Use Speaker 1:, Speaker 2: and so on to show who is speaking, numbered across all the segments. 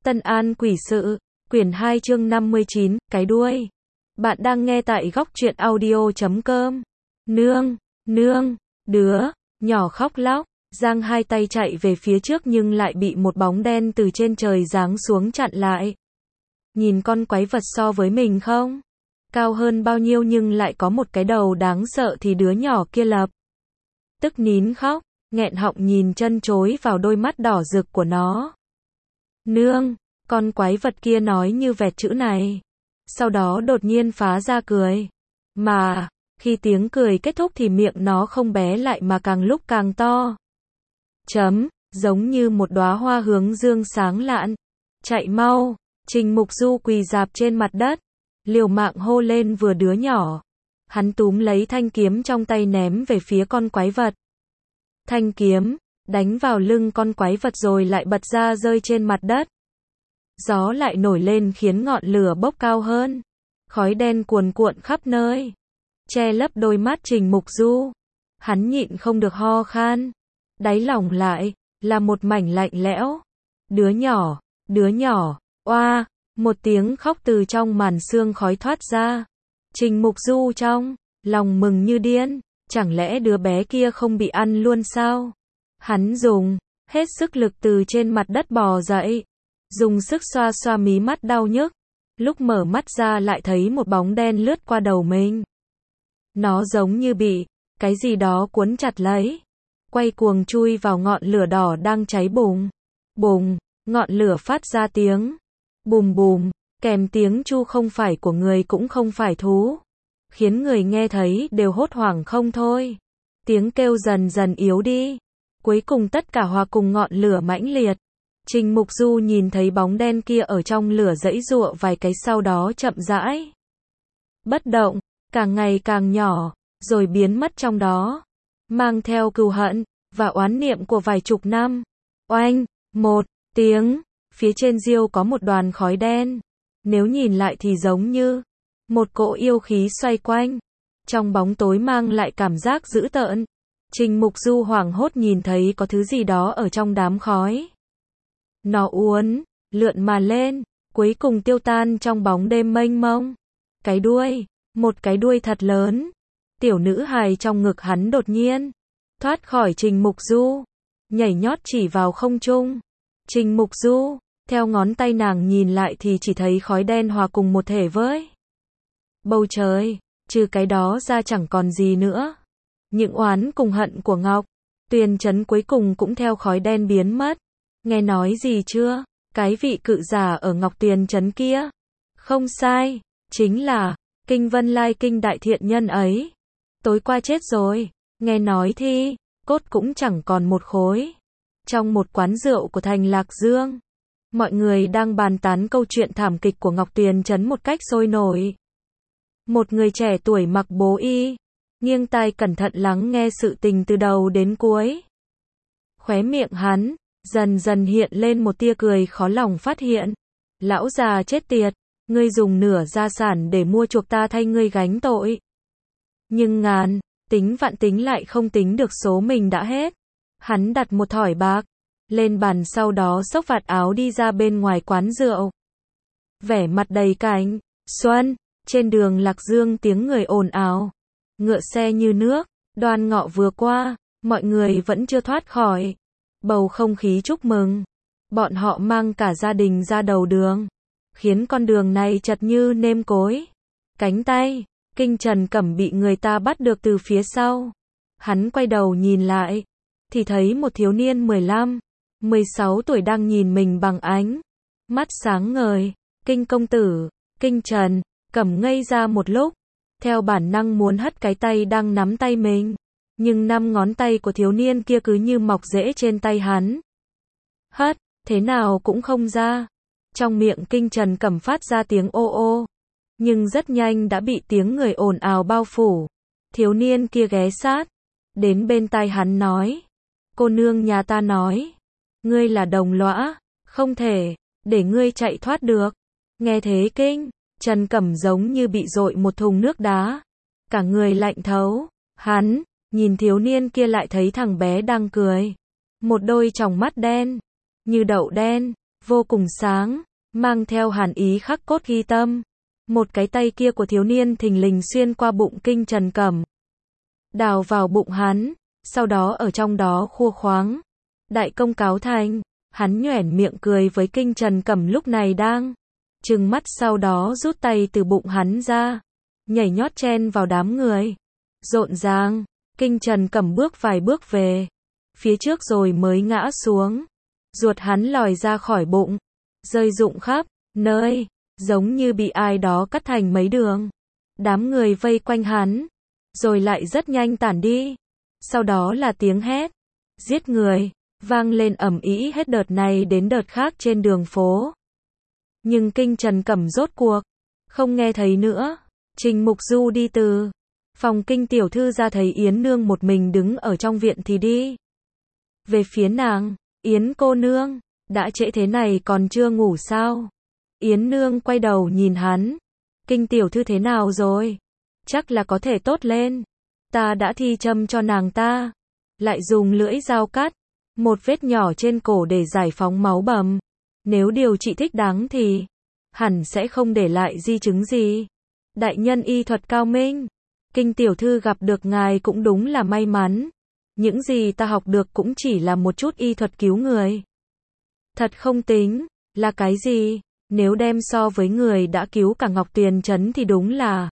Speaker 1: Tân An quỷ sự, quyển 2 chương 59, cái đuôi. Bạn đang nghe tại góc truyện audio.com. Nương, đứa nhỏ khóc lóc, giang hai tay chạy về phía trước nhưng lại bị một bóng đen từ trên trời giáng xuống chặn lại. Nhìn con quái vật so với mình không? Cao hơn bao nhiêu nhưng lại có một cái đầu đáng sợ thì đứa nhỏ kia lập tức nín khóc, nghẹn họng nhìn chân chối vào đôi mắt đỏ rực của nó. Nương, con quái vật kia nói như vẹt chữ này. Sau đó đột nhiên phá ra cười. Mà, khi tiếng cười kết thúc thì miệng nó không bé lại mà càng lúc càng to. Giống như một đóa hoa hướng dương sáng lạn. Chạy mau, Trình Mục Du quỳ rạp trên mặt đất, liều mạng hô lên vừa đứa nhỏ. Hắn túm lấy thanh kiếm trong tay ném về phía con quái vật. Thanh kiếm đánh vào lưng con quái vật rồi lại bật ra rơi trên mặt đất. Gió lại nổi lên khiến ngọn lửa bốc cao hơn. Khói đen cuồn cuộn khắp nơi, che lấp đôi mắt Trình Mục Du. Hắn nhịn không được ho khan. Đáy lòng lại là một mảnh lạnh lẽo. Đứa nhỏ, oa, một tiếng khóc từ trong màn sương khói thoát ra. Trình Mục Du trong lòng mừng như điên. Chẳng lẽ đứa bé kia không bị ăn luôn sao? Hắn dùng hết sức lực từ trên mặt đất bò dậy, dùng sức xoa xoa mí mắt đau nhức. Lúc mở mắt ra lại thấy một bóng đen lướt qua đầu mình. Nó giống như bị cái gì đó cuốn chặt lấy, quay cuồng chui vào ngọn lửa đỏ đang cháy bùng. Bùng, ngọn lửa phát ra tiếng bùm bùm, kèm tiếng chu không phải của người cũng không phải thú, khiến người nghe thấy đều hốt hoảng không thôi. Tiếng kêu dần dần yếu đi, cuối cùng tất cả hòa cùng ngọn lửa mãnh liệt. Trình Mục Du nhìn thấy bóng đen kia ở trong lửa giãy giụa vài cái sau đó chậm rãi bất động, càng ngày càng nhỏ, rồi biến mất trong đó, mang theo cừu hận và oán niệm của vài chục năm. Oanh, một tiếng, phía trên diêu có một đoàn khói đen. Nếu nhìn lại thì giống như một cỗ yêu khí xoay quanh, trong bóng tối mang lại cảm giác dữ tợn. Trình Mục Du hoảng hốt nhìn thấy có thứ gì đó ở trong đám khói. Nó uốn lượn mà lên, cuối cùng tiêu tan trong bóng đêm mênh mông. Cái đuôi, một cái đuôi thật lớn. Tiểu nữ hài trong ngực hắn đột nhiên thoát khỏi Trình Mục Du, nhảy nhót chỉ vào không trung. Trình Mục Du, theo ngón tay nàng nhìn lại thì chỉ thấy khói đen hòa cùng một thể với bầu trời, trừ cái đó ra chẳng còn gì nữa. Những oán cùng hận của Ngọc Tuyền Trấn cuối cùng cũng theo khói đen biến mất. Nghe nói gì chưa? Cái vị cự giả ở Ngọc Tuyền Trấn kia. Không sai, chính là Kinh Vân Lai Kinh đại thiện nhân ấy. Tối qua chết rồi. Nghe nói thì cốt cũng chẳng còn một khối. Trong một quán rượu của thành Lạc Dương, mọi người đang bàn tán câu chuyện thảm kịch của Ngọc Tuyền Trấn một cách sôi nổi. Một người trẻ tuổi mặc bố y, nghiêng tai cẩn thận lắng nghe sự tình từ đầu đến cuối. Khóe miệng hắn dần dần hiện lên một tia cười khó lòng phát hiện. Lão già chết tiệt, ngươi dùng nửa gia sản để mua chuộc ta thay ngươi gánh tội. Nhưng ngàn tính vạn tính lại không tính được số mình đã hết. Hắn đặt một thỏi bạc lên bàn, sau đó xốc vạt áo đi ra bên ngoài quán rượu. Vẻ mặt đầy cảnh xuân. Trên đường Lạc Dương tiếng người ồn ào, ngựa xe như nước. Đoan Ngọ vừa qua, mọi người vẫn chưa thoát khỏi bầu không khí chúc mừng. Bọn họ mang cả gia đình ra đầu đường, khiến con đường này chật như nêm cối. Cánh tay Kinh Trần Cẩm bị người ta bắt được từ phía sau. Hắn quay đầu nhìn lại thì thấy một thiếu niên 15, 16 tuổi đang nhìn mình bằng ánh mắt sáng ngời. Kinh công tử. Kinh Trần Cẩm ngây ra một lúc, theo bản năng muốn hất cái tay đang nắm tay mình, nhưng 5 ngón tay của thiếu niên kia cứ như mọc rễ trên tay hắn. Hất thế nào cũng không ra. Trong miệng Kinh Trần Cẩm phát ra tiếng ô ô, nhưng rất nhanh đã bị tiếng người ồn ào bao phủ. Thiếu niên kia ghé sát đến bên tai hắn nói: cô nương nhà ta nói ngươi là đồng lõa, không thể để ngươi chạy thoát được. Nghe thế Kinh Trần Cẩm giống như bị dội một thùng nước đá, cả người lạnh thấu. Hắn nhìn thiếu niên kia lại thấy thằng bé đang cười, một đôi tròng mắt đen như đậu đen, vô cùng sáng, mang theo hàn ý khắc cốt ghi tâm. Một cái tay kia của thiếu niên thình lình xuyên qua bụng Kinh Trần Cẩm, đào vào bụng hắn, sau đó ở trong đó khua khoáng. Đại công cáo thành, hắn nhoẻn miệng cười với Kinh Trần Cẩm lúc này đang trừng mắt, sau đó rút tay từ bụng hắn ra, nhảy nhót chen vào đám người. Rộn ràng, Kinh Trần Cẩm bước vài bước về phía trước rồi mới ngã xuống. Ruột hắn lòi ra khỏi bụng, rơi rụng khắp nơi, giống như bị ai đó cắt thành mấy đường. Đám người vây quanh hắn, rồi lại rất nhanh tản đi. Sau đó là tiếng hét, giết người, vang lên ầm ĩ hết đợt này đến đợt khác trên đường phố. Nhưng Kinh Trần Cẩm rốt cuộc không nghe thấy nữa. Trình Mục Du đi từ phòng Kinh tiểu thư ra, thấy Yến nương một mình đứng ở trong viện thì đi về phía nàng. Yến cô nương, đã trễ thế này còn chưa ngủ sao? Yến nương quay đầu nhìn hắn. Kinh tiểu thư thế nào rồi? Chắc là có thể tốt lên. Ta đã thi châm cho nàng ta, lại dùng lưỡi dao cắt một vết nhỏ trên cổ để giải phóng máu bầm. Nếu điều trị thích đáng thì hẳn sẽ không để lại di chứng gì. Đại nhân y thuật cao minh, Kinh tiểu thư gặp được ngài cũng đúng là may mắn. Những gì ta học được cũng chỉ là một chút y thuật cứu người. Thật không tính là cái gì, nếu đem so với người đã cứu cả Ngọc Tuyền Trấn thì đúng là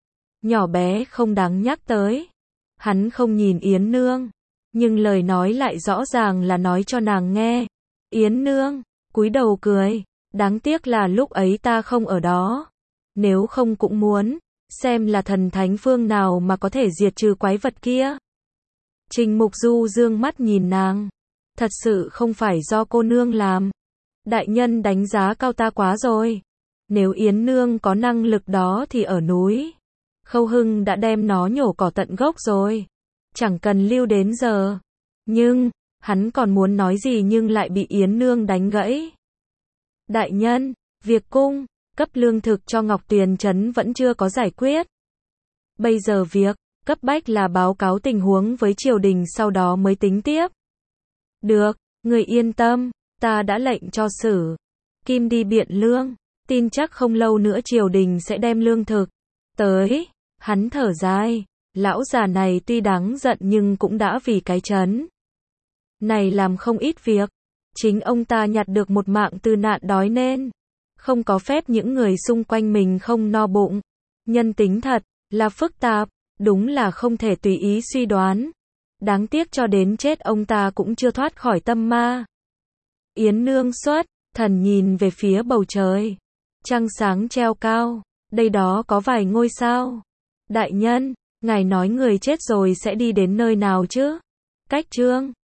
Speaker 1: nhỏ bé không đáng nhắc tới. Hắn không nhìn Yến nương, nhưng lời nói lại rõ ràng là nói cho nàng nghe. Yến nương cúi đầu cười, đáng tiếc là lúc ấy ta không ở đó. Nếu không cũng muốn xem là thần thánh phương nào mà có thể diệt trừ quái vật kia. Trình Mục Du dương mắt nhìn nàng. Thật sự không phải do cô nương làm. Đại nhân đánh giá cao ta quá rồi. Nếu Yến nương có năng lực đó thì ở núi Khâu Hưng đã đem nó nhổ cỏ tận gốc rồi. Chẳng cần lưu đến giờ. Nhưng, hắn còn muốn nói gì nhưng lại bị Yến nương đánh gãy. Đại nhân, việc cung cấp lương thực cho Ngọc Tuyền Trấn vẫn chưa có giải quyết. Bây giờ việc cấp bách là báo cáo tình huống với triều đình, sau đó mới tính tiếp. Được, người yên tâm, ta đã lệnh cho Sử Kim đi biện lương, tin chắc không lâu nữa triều đình sẽ đem lương thực tới. Hắn thở dài, lão già này tuy đáng giận nhưng cũng đã vì cái trấn này làm không ít việc. Chính ông ta nhặt được một mạng từ nạn đói nên không có phép những người xung quanh mình không no bụng. Nhân tính thật là phức tạp, đúng là không thể tùy ý suy đoán. Đáng tiếc cho đến chết ông ta cũng chưa thoát khỏi tâm ma. Yến nương xuất thần nhìn về phía bầu trời. Trăng sáng treo cao, đây đó có vài ngôi sao. Đại nhân, ngài nói người chết rồi sẽ đi đến nơi nào chứ? Cách Trương